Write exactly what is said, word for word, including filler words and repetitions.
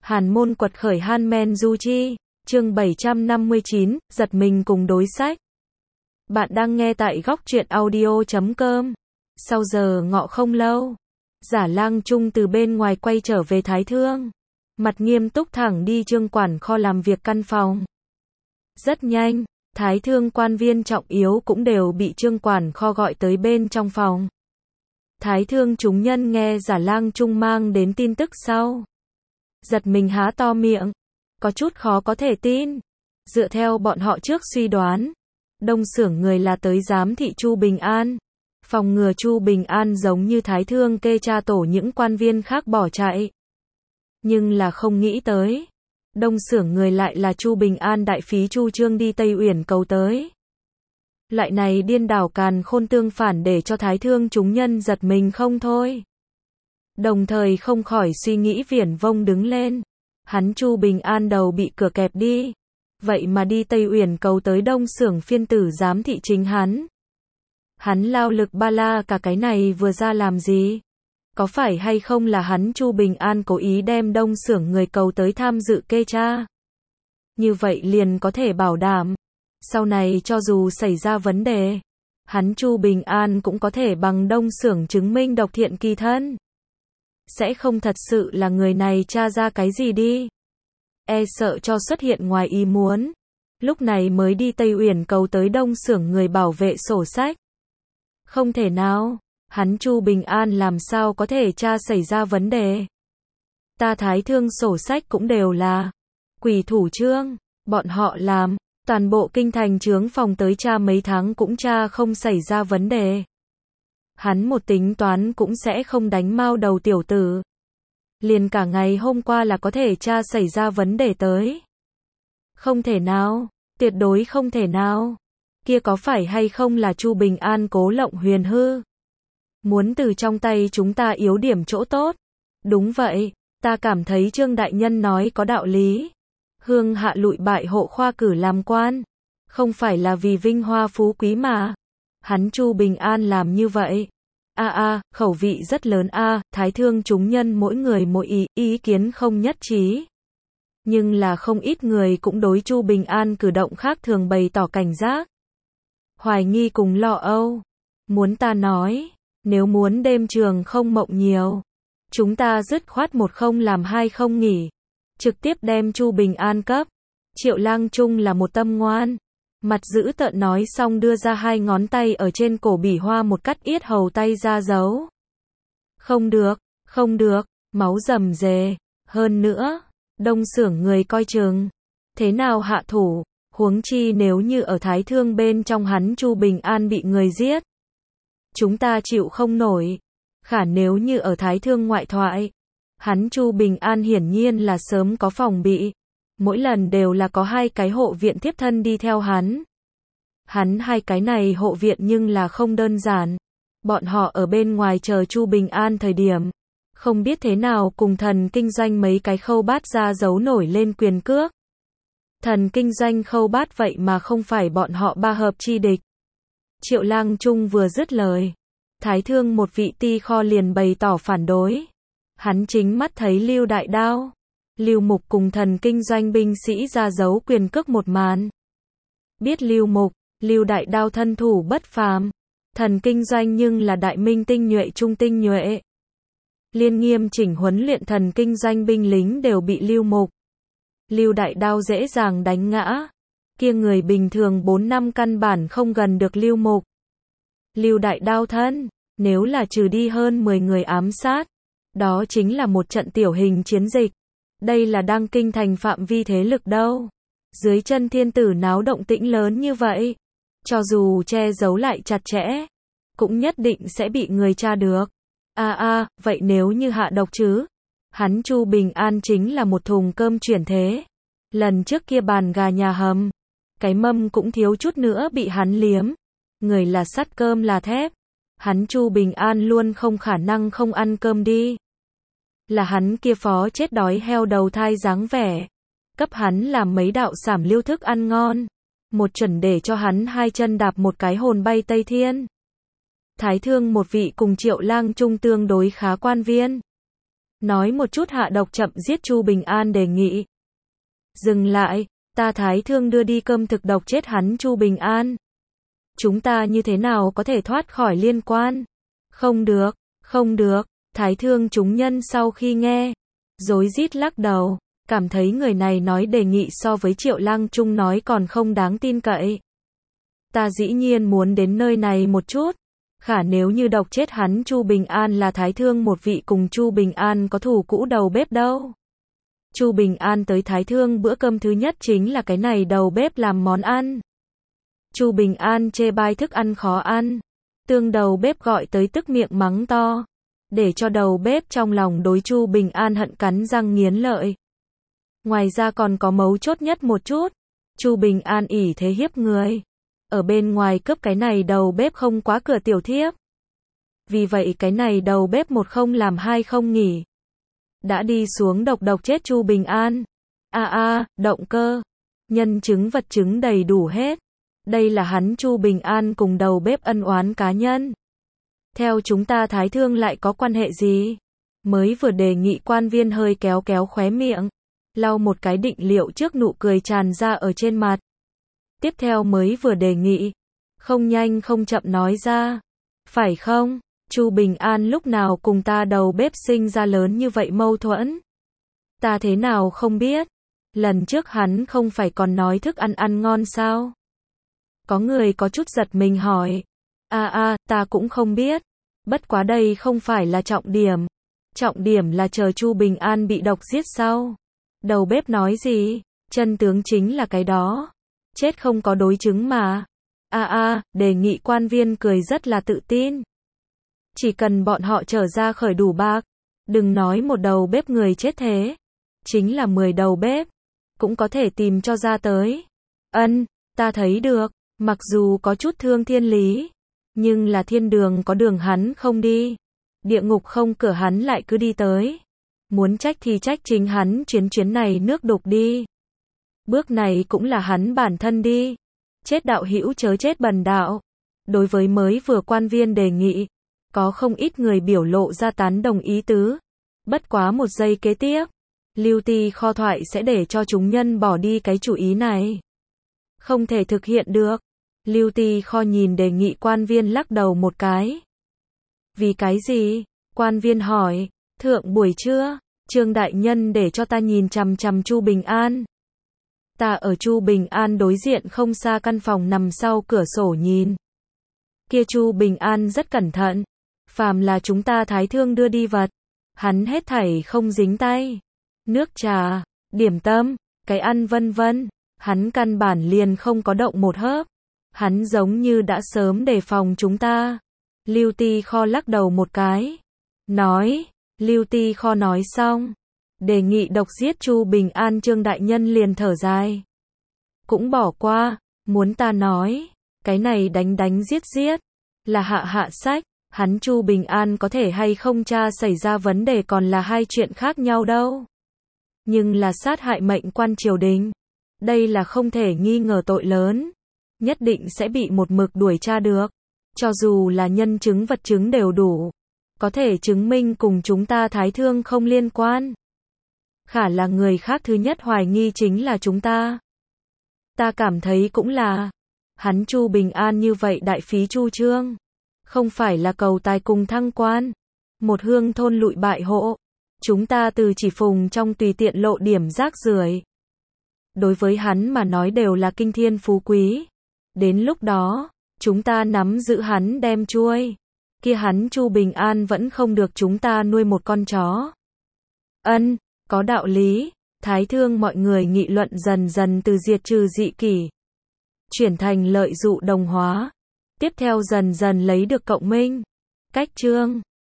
Hàn môn quật khởi Han Men Du Chi, chương bảy trăm năm mươi chín, giật mình cùng đối sách. Bạn đang nghe tại góc truyện audio chấm com. Sau giờ ngọ không lâu, Giả Lang Trung từ bên ngoài quay trở về Thái Thương. Mặt nghiêm túc thẳng đi Trương quản kho làm việc căn phòng. Rất nhanh, Thái Thương quan viên trọng yếu cũng đều bị Trương quản kho gọi tới bên trong phòng. Thái Thương chúng nhân nghe Giả Lang Trung mang đến tin tức sau, giật mình há to miệng, có chút khó có thể tin. Dựa theo bọn họ trước suy đoán, đông xưởng người là tới giám thị Chu Bình An, phòng ngừa Chu Bình An giống như Thái Thương kê tra tổ những quan viên khác bỏ chạy. Nhưng là không nghĩ tới, đông xưởng người lại là Chu Bình An đại phí Chu Trương đi Tây Uyển cầu tới. Loại này điên đảo càn khôn tương phản để cho Thái Thương chúng nhân giật mình không thôi. Đồng thời không khỏi suy nghĩ viển vông đứng lên. Hắn Chu Bình An đầu bị cửa kẹp đi, vậy mà đi Tây Uyển cầu tới đông xưởng phiên tử giám thị chính hắn. Hắn lao lực ba la cả cái này vừa ra làm gì? Có phải hay không là hắn Chu Bình An cố ý đem đông xưởng người cầu tới tham dự kê tra? Như vậy liền có thể bảo đảm, sau này cho dù xảy ra vấn đề, hắn Chu Bình An cũng có thể bằng đông xưởng chứng minh độc thiện kỳ thân. Sẽ không thật sự là người này tra ra cái gì đi. E sợ cho xuất hiện ngoài ý muốn. Lúc này mới đi Tây Uyển cầu tới đông xưởng người bảo vệ sổ sách. Không thể nào, hắn Chu Bình An làm sao có thể tra xảy ra vấn đề. Ta Thái Thương sổ sách cũng đều là quỷ thủ trương, bọn họ làm, toàn bộ kinh thành chướng phòng tới tra mấy tháng cũng tra không xảy ra vấn đề. Hắn một tính toán cũng sẽ không đánh mao đầu tiểu tử. Liền cả ngày hôm qua là có thể tra xảy ra vấn đề tới. Không thể nào, tuyệt đối không thể nào. Kia có phải hay không là Chu Bình An cố lộng huyền hư? Muốn từ trong tay chúng ta yếu điểm chỗ tốt. Đúng vậy, ta cảm thấy Trương đại nhân nói có đạo lý. Hương hạ lụi bại hộ khoa cử làm quan, không phải là vì vinh hoa phú quý mà. Hắn Chu Bình An làm như vậy. A a, khẩu vị rất lớn a, à, Thái Thương chúng nhân mỗi người mỗi ý, ý kiến không nhất trí. Nhưng là không ít người cũng đối Chu Bình An cử động khác thường bày tỏ cảnh giác. Hoài nghi cùng lo âu. Muốn ta nói, nếu muốn đêm trường không mộng nhiều, chúng ta dứt khoát một không làm hai không nghỉ. Trực tiếp đem Chu Bình An cấp. Triệu Lang Trung là một tâm ngoan. Mặt dữ tợn nói xong đưa ra hai ngón tay ở trên cổ bỉ hoa một cắt yết hầu tay ra dấu. Không được, không được, máu rầm rề. Hơn nữa, đông xưởng người coi chừng. Thế nào hạ thủ, huống chi nếu như ở Thái Thương bên trong hắn Chu Bình An bị người giết. Chúng ta chịu không nổi. Khả nếu như ở Thái Thương ngoại thoại, hắn Chu Bình An hiển nhiên là sớm có phòng bị. Mỗi lần đều là có hai cái hộ viện tiếp thân đi theo hắn. Hắn hai cái này hộ viện nhưng là không đơn giản. Bọn họ ở bên ngoài chờ Chu Bình An thời điểm, không biết thế nào cùng thần kinh doanh mấy cái khâu bát ra giấu nổi lên quyền cước. Thần kinh doanh khâu bát vậy mà không phải bọn họ ba hợp chi địch. Triệu Lang Trung vừa dứt lời, Thái Thương một vị ti kho liền bày tỏ phản đối. Hắn chính mắt thấy Lưu Đại Đao, Lưu Mục cùng thần kinh doanh binh sĩ ra giấu quyền cước một màn. Biết Lưu Mục, Lưu Đại Đao thân thủ bất phàm, thần kinh doanh nhưng là đại minh tinh nhuệ trung tinh nhuệ. Liên nghiêm chỉnh huấn luyện thần kinh doanh binh lính đều bị Lưu Mục, Lưu Đại Đao dễ dàng đánh ngã. Kia người bình thường bốn năm căn bản không gần được Lưu Mục. Lưu Đại Đao thân, nếu là trừ đi hơn mười người ám sát, đó chính là một trận tiểu hình chiến dịch. Đây là đang kinh thành phạm vi thế lực đâu. Dưới chân thiên tử náo động tĩnh lớn như vậy, cho dù che giấu lại chặt chẽ, cũng nhất định sẽ bị người tra được. A a, vậy nếu như hạ độc chứ? Hắn Chu Bình An chính là một thùng cơm chuyển thế. Lần trước kia bàn gà nhà hầm, cái mâm cũng thiếu chút nữa bị hắn liếm. Người là sắt cơm là thép. Hắn Chu Bình An luôn không khả năng không ăn cơm đi. Là hắn kia phó chết đói heo đầu thai dáng vẻ. Cấp hắn làm mấy đạo sảm liêu thức ăn ngon. Một chuẩn để cho hắn hai chân đạp một cái hồn bay Tây Thiên. Thái Thương một vị cùng Triệu Lang Trung tương đối khá quan viên. nói một chút hạ độc chậm giết Chu Bình An đề nghị. Dừng lại, ta Thái Thương đưa đi cơm thực độc chết hắn Chu Bình An. Chúng ta như thế nào có thể thoát khỏi liên quan? Không được, không được, Thái Thương chúng nhân sau khi nghe, rối rít lắc đầu, cảm thấy người này nói đề nghị so với Triệu Lăng Trung nói còn không đáng tin cậy. Ta dĩ nhiên muốn đến nơi này một chút, khả nếu như độc chết hắn Chu Bình An là Thái Thương một vị cùng Chu Bình An có thù cũ đầu bếp đâu. Chu Bình An tới Thái Thương bữa cơm thứ nhất chính là cái này đầu bếp làm món ăn. Chu Bình An chê bai thức ăn khó ăn, tương đầu bếp gọi tới tức miệng mắng to, để cho đầu bếp trong lòng đối Chu Bình An hận cắn răng nghiến lợi. Ngoài ra còn có mấu chốt nhất một chút, Chu Bình An ỷ thế hiếp người, ở bên ngoài cướp cái này đầu bếp không quá cửa tiểu thiếp. Vì vậy cái này đầu bếp một không làm hai không nghỉ, đã đi xuống độc độc chết Chu Bình An. A à, a, à, động cơ, nhân chứng vật chứng đầy đủ hết. Đây là hắn Chu Bình An cùng đầu bếp ân oán cá nhân. Theo chúng ta Thái Thương lại có quan hệ gì? Mới vừa đề nghị quan viên hơi kéo kéo khóe miệng, lau một cái định liệu trước nụ cười tràn ra ở trên mặt. Tiếp theo mới vừa đề nghị, không nhanh không chậm nói ra. Phải không? Chu Bình An lúc nào cùng ta đầu bếp sinh ra lớn như vậy mâu thuẫn? Ta thế nào không biết? Lần trước hắn không phải còn nói thức ăn ăn ngon sao? Có người có chút giật mình hỏi. A à, a, ta cũng không biết. Bất quá đây không phải là trọng điểm. Trọng điểm là chờ Chu Bình An bị độc giết sau. Đầu bếp nói gì? Chân tướng chính là cái đó. Chết không có đối chứng mà. A à, a, đề nghị quan viên cười rất là tự tin. Chỉ cần bọn họ trở ra khởi đủ bạc, đừng nói một đầu bếp người chết thế, chính là mười đầu bếp, cũng có thể tìm cho ra tới. Ân, ta thấy được, mặc dù có chút thương thiên lý, nhưng là thiên đường có đường hắn không đi, địa ngục không cửa hắn lại cứ đi tới. Muốn trách thì trách chính hắn chuyến chuyến này nước đục đi. Bước này cũng là hắn bản thân đi. Chết đạo hữu chớ chết bần đạo. Đối với mới vừa quan viên đề nghị, có không ít người biểu lộ ra tán đồng ý tứ. Bất quá một giây kế tiếp, Lưu Ti Kho thoại sẽ để cho chúng nhân bỏ đi cái chủ ý này. Không thể thực hiện được. Lưu Ti Kho nhìn đề nghị quan viên lắc đầu một cái. Vì cái gì? Quan viên hỏi. Thượng buổi trưa, Trương đại nhân để cho ta nhìn chằm chằm Chu Bình An. Ta ở Chu Bình An đối diện không xa căn phòng nằm sau cửa sổ nhìn. Kia Chu Bình An rất cẩn thận. Phàm là chúng ta Thái Thương đưa đi vật, hắn hết thảy không dính tay. Nước trà, điểm tâm, cái ăn vân vân, hắn căn bản liền không có động một hớp. Hắn giống như đã sớm đề phòng chúng ta. Lưu Ti Kho lắc đầu một cái. Nói, Lưu Ti Kho nói xong, đề nghị độc giết Chu Bình An Trương đại nhân liền thở dài. Cũng bỏ qua, muốn ta nói, cái này đánh đánh giết giết, là hạ hạ sách. Hắn Chu Bình An có thể hay không tra xảy ra vấn đề còn là hai chuyện khác nhau đâu. Nhưng là sát hại mệnh quan triều đình, đây là không thể nghi ngờ tội lớn, nhất định sẽ bị một mực đuổi tra được. Cho dù là nhân chứng vật chứng đều đủ, có thể chứng minh cùng chúng ta Thái Thương không liên quan. Khả là người khác thứ nhất hoài nghi chính là chúng ta. Ta cảm thấy cũng là, hắn Chu Bình An như vậy đại phí chu trương, không phải là cầu tài cùng thăng quan, một hương thôn lụi bại hộ, chúng ta từ chỉ phùng trong tùy tiện lộ điểm rác rưởi. Đối với hắn mà nói đều là kinh thiên phú quý. Đến lúc đó, chúng ta nắm giữ hắn đem chuôi, kia hắn Chu Bình An vẫn không được chúng ta nuôi một con chó. Ân, có đạo lý. Thái Thương mọi người nghị luận dần dần từ diệt trừ dị kỷ, chuyển thành lợi dụ đồng hóa. Tiếp theo dần dần lấy được cộng minh. Cách chương